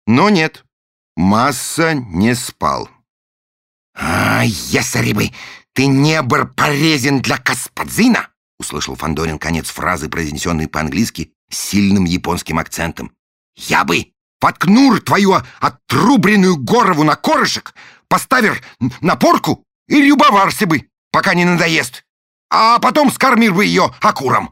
Но нет, Масса не спал. «Если бы ты не был полезен для господина!» — услышал Фандорин конец фразы, произнесенной по-английски с сильным японским акцентом. «Я бы воткнул твою отрубленную голову на корышек, поставил на порку и любовался бы, пока не надоест, а потом скормил бы ее окуром».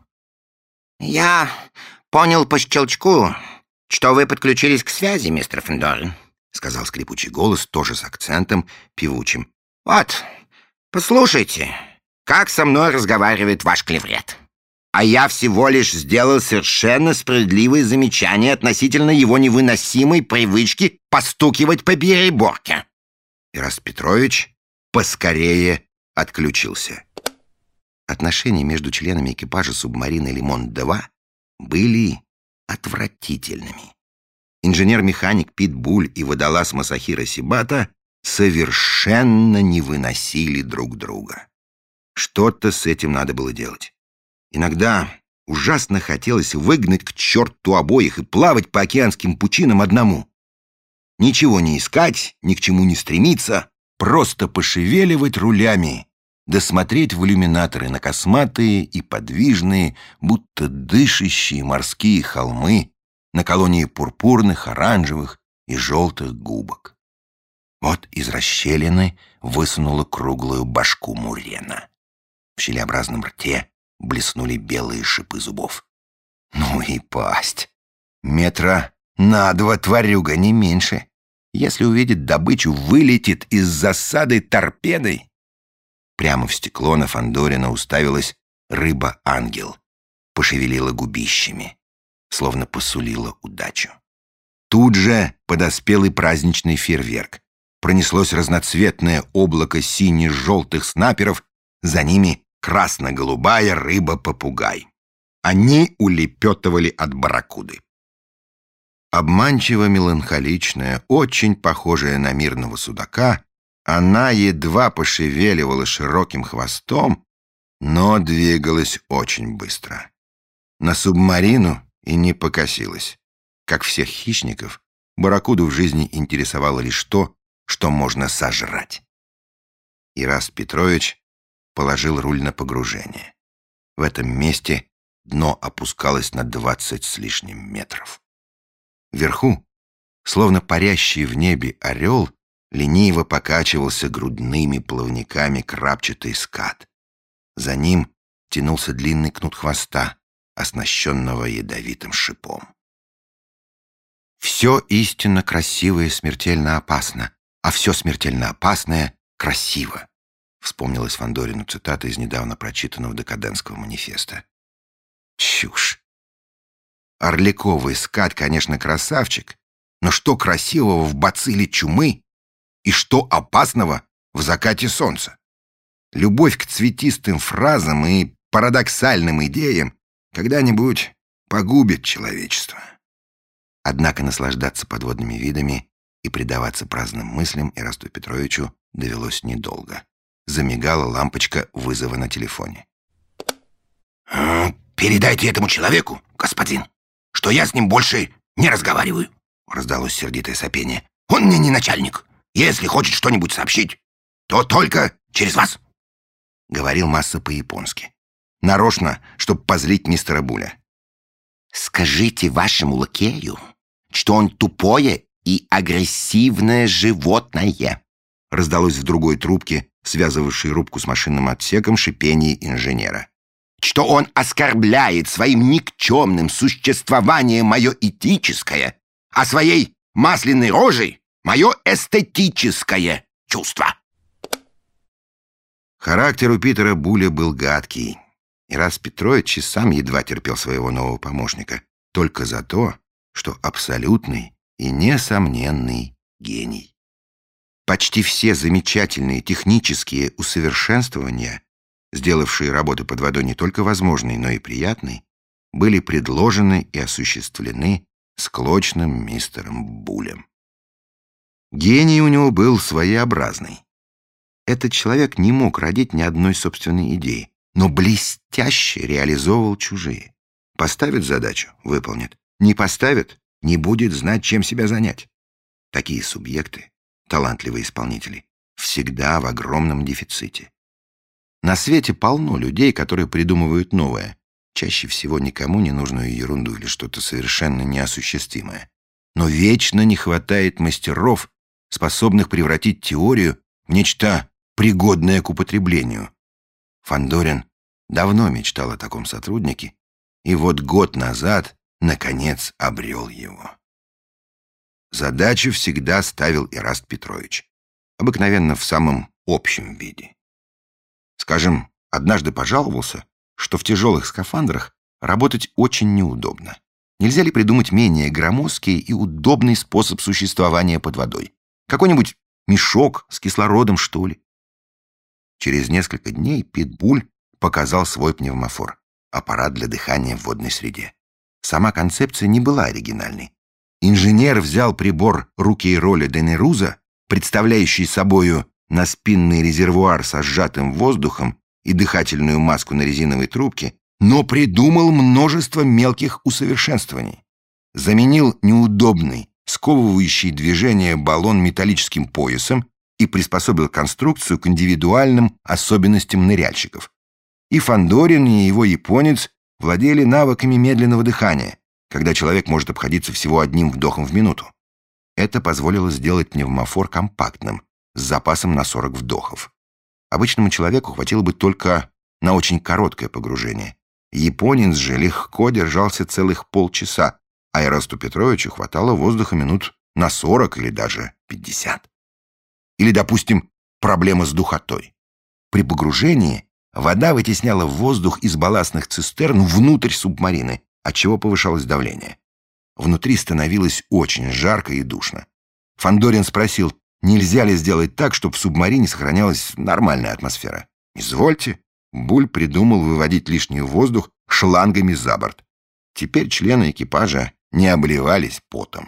«Я понял по щелчку, что вы подключились к связи, мистер Фандорин», — сказал скрипучий голос, тоже с акцентом певучим. «Вот, послушайте, как со мной разговаривает ваш клеврет. А я всего лишь сделал совершенно справедливое замечание относительно его невыносимой привычки постукивать по переборке». Ираст Петрович поскорее отключился. Отношения между членами экипажа субмарины «Лимон-2» были отвратительными. Инженер-механик Пит Буль и водолаз Масахиро Сибата совершенно не выносили друг друга. Что-то с этим надо было делать. Иногда ужасно хотелось выгнать к черту обоих и плавать по океанским пучинам одному. Ничего не искать, ни к чему не стремиться, просто пошевеливать рулями, да смотреть в иллюминаторы на косматые и подвижные, будто дышащие морские холмы, на колонии пурпурных, оранжевых и желтых губок. Вот из расщелины высунула круглую башку мурена. В щелеобразном рте блеснули белые шипы зубов. Ну и пасть. Метра на 2 тварюга, не меньше. Если увидит добычу, вылетит из засады торпедой. Прямо в стекло на Фандорина уставилась рыба-ангел. Пошевелила губищами, словно посулила удачу. Тут же подоспел и праздничный фейерверк. Пронеслось разноцветное облако сине-желтых снайперов, за ними красно-голубая рыба-попугай. Они улепетывали от барракуды. Обманчиво меланхоличная, очень похожая на мирного судака, она едва пошевеливала широким хвостом, но двигалась очень быстро. На субмарину и не покосилась. Как всех хищников, барракуду в жизни интересовало лишь то, что можно сожрать. Ираст Петрович положил руль на погружение. В этом месте дно опускалось на 20 с лишним метров. Вверху, словно парящий в небе орел, лениво покачивался грудными плавниками крапчатый скат. За ним тянулся длинный кнут хвоста, оснащенного ядовитым шипом. «Все истинно красивое смертельно опасно, а все смертельно опасное красиво», вспомнилась Фандорину цитата из недавно прочитанного декадентского манифеста. Чушь. Орликовый скат, конечно, красавчик, но что красивого в бацилле чумы и что опасного в закате солнца? Любовь к цветистым фразам и парадоксальным идеям когда-нибудь погубит человечество. Однако наслаждаться подводными видами и предаваться праздным мыслям Ирасту Петровичу довелось недолго. Замигала лампочка вызова на телефоне. «Передайте этому человеку, господин, что я с ним больше не разговариваю», — раздалось сердитое сопение. «Он мне не начальник. Если хочет что-нибудь сообщить, то только через вас», — говорил Масса по-японски. Нарочно, чтобы позлить мистера Буля. «Скажите вашему лакею, что он тупое и агрессивное животное», — раздалось в другой трубке, связывавшей рубку с машинным отсеком, шипение инженера. «Что он оскорбляет своим никчемным существованием мое этическое, а своей масляной рожей мое эстетическое чувство». Характер у Питера Буля был гадкий. Ираст Петрович и сам едва терпел своего нового помощника, только за то, что абсолютный и несомненный гений. Почти все замечательные технические усовершенствования, сделавшие работу под водой не только возможной, но и приятной, были предложены и осуществлены склочным мистером Булем. Гений у него был своеобразный. Этот человек не мог родить ни одной собственной идеи, но блестяще реализовывал чужие. Поставит задачу — выполнит. Не поставит — не будет знать, чем себя занять. Такие субъекты, талантливые исполнители, всегда в огромном дефиците. На свете полно людей, которые придумывают новое, чаще всего никому не нужную ерунду или что-то совершенно неосуществимое. Но вечно не хватает мастеров, способных превратить теорию в нечто пригодное к употреблению. Фандорин давно мечтал о таком сотруднике, и вот год назад, наконец, обрел его. Задачу всегда ставил Ираст Петрович, обыкновенно в самом общем виде. Скажем, однажды пожаловался, что в тяжелых скафандрах работать очень неудобно. Нельзя ли придумать менее громоздкий и удобный способ существования под водой? Какой-нибудь мешок с кислородом, что ли? Через несколько дней Питбуль показал свой пневмофор, аппарат для дыхания в водной среде. Сама концепция не была оригинальной. Инженер взял прибор Рукейроля де Неруза, представляющий собою наспинный резервуар со сжатым воздухом и дыхательную маску на резиновой трубке, но придумал множество мелких усовершенствований. Заменил неудобный, сковывающий движение баллон металлическим поясом и приспособил конструкцию к индивидуальным особенностям ныряльщиков. И Фандорин, и его японец владели навыками медленного дыхания, когда человек может обходиться всего одним вдохом в минуту. Это позволило сделать пневмофор компактным, с запасом на 40 вдохов. Обычному человеку хватило бы только на очень короткое погружение. Японец же легко держался целых полчаса, а Ирасту Петровичу хватало воздуха минут на 40 или даже 50. Или, допустим, проблема с духотой. При погружении вода вытесняла воздух из балластных цистерн внутрь субмарины, отчего повышалось давление. Внутри становилось очень жарко и душно. Фандорин спросил, нельзя ли сделать так, чтобы в субмарине сохранялась нормальная атмосфера. «Извольте». Буль придумал выводить лишний воздух шлангами за борт. Теперь члены экипажа не обливались потом.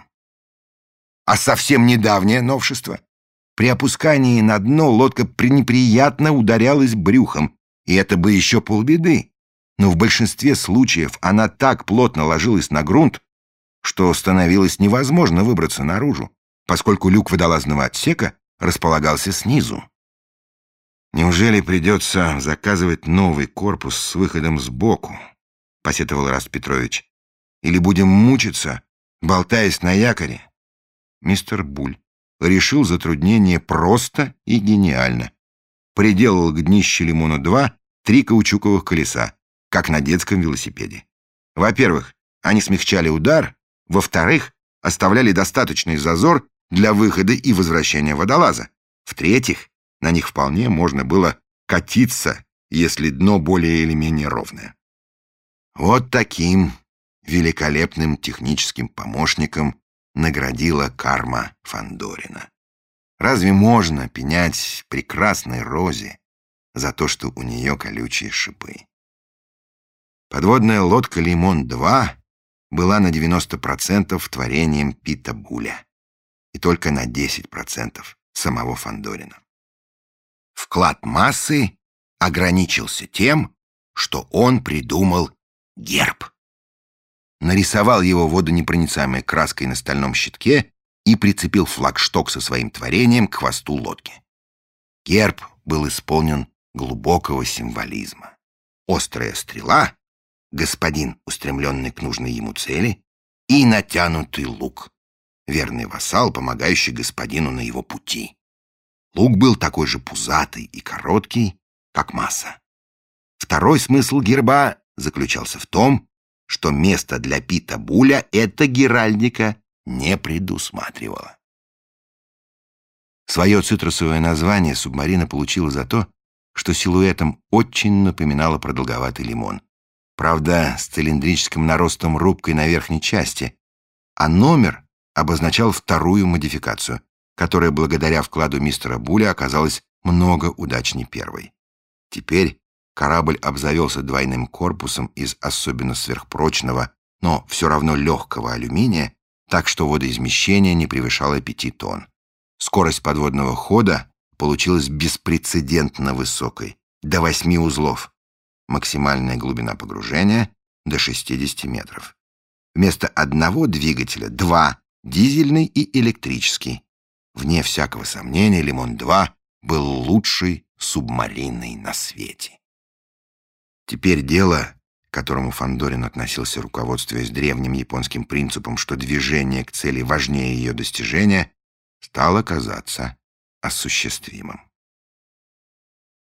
А совсем недавнее новшество. При опускании на дно лодка пренеприятно ударялась брюхом, и это бы еще полбеды. Но в большинстве случаев она так плотно ложилась на грунт, что становилось невозможно выбраться наружу, поскольку люк водолазного отсека располагался снизу. «Неужели придется заказывать новый корпус с выходом сбоку?» — посетовал Ираст Петрович. «Или будем мучиться, болтаясь на якоре?» Мистер Буль решил затруднение просто и гениально. Приделал к днищу «Лимона-2» 3 каучуковых колеса, как на детском велосипеде. Во-первых, они смягчали удар, во-вторых, оставляли достаточный зазор для выхода и возвращения водолаза. В-третьих, на них вполне можно было катиться, если дно более или менее ровное. Вот таким великолепным техническим помощником наградила карма Фандорина. Разве можно пенять прекрасной розе за то, что у нее колючие шипы? Подводная лодка «Лимон-2» была на 90% творением Пита Буля и только на 10% самого Фандорина. Вклад массы ограничился тем, что он придумал герб. Нарисовал его водонепроницаемой краской на стальном щитке и прицепил флагшток со своим творением к хвосту лодки. Герб был исполнен глубокого символизма. Острая стрела, господин, устремленный к нужной ему цели, и натянутый лук, верный вассал, помогающий господину на его пути. Лук был такой же пузатый и короткий, как масса. Второй смысл герба заключался в том, что место для Пита Буля эта геральдика не предусматривала. Свое цитрусовое название субмарина получила за то, что силуэтом очень напоминала продолговатый лимон. Правда, с цилиндрическим наростом рубкой на верхней части, а номер обозначал вторую модификацию, которая благодаря вкладу мистера Буля оказалась много удачней первой. Теперь корабль обзавелся двойным корпусом из особенно сверхпрочного, но все равно легкого алюминия, так что водоизмещение не превышало 5 тонн. Скорость подводного хода получилась беспрецедентно высокой, до 8 узлов. Максимальная глубина погружения — до 60 метров. Вместо одного двигателя — 2 дизельный и электрический. Вне всякого сомнения, «Лимон-2» был лучшей субмариной на свете. Теперь дело, к которому Фандорин относился, руководствуясь древним японским принципом, что движение к цели важнее ее достижения, стало казаться осуществимым.